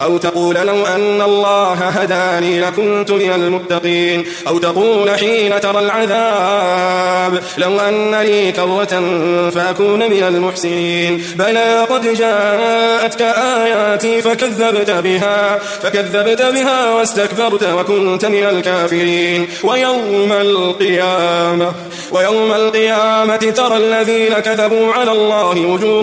أو تقول لو أن الله هداني لكنت من المتقين. أو تقول حين ترى العذاب لو أن لي كرة فأكون من المحسنين. بلى قد جاءتك آياتي فكذبت بها واستكبرت وكنت من الكافرين. ويوم القيامة ترى الذين كذبوا على الله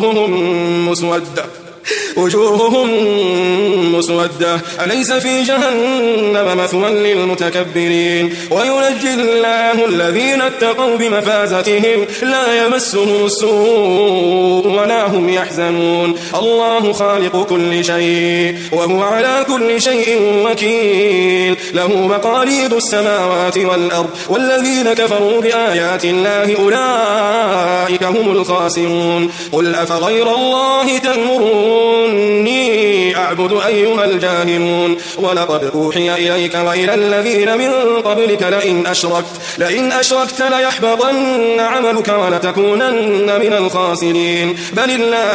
وجوههم مسودة أليس في جهنم مثوى للمتكبرين. وينجي الله الذين اتقوا بمفازتهم لا يمسهم السوء ولا هم يحزنون. الله خالق كل شيء وهو على كل شيء وكيل. له مقاليد السماوات والأرض والذين كفروا بآيات الله أولئك هم الخاسرون. قل أفغير الله تأمروني أعبد أيها الجاهلون. ولقد أوحي إليك وإلى الذين من قبلك لئن أشركت ليحبطن عملك ولتكونن من الخاسرين. بل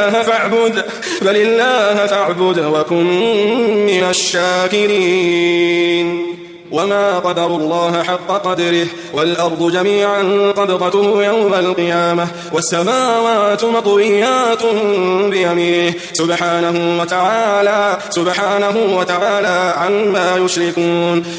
الله فاعبد وكن من الشاكرين. وما قدر الله حق قدره والأرض جميعا قبضته يوم القيامة والسماوات مطويات بيمينه سبحانه وتعالى عما يشركون.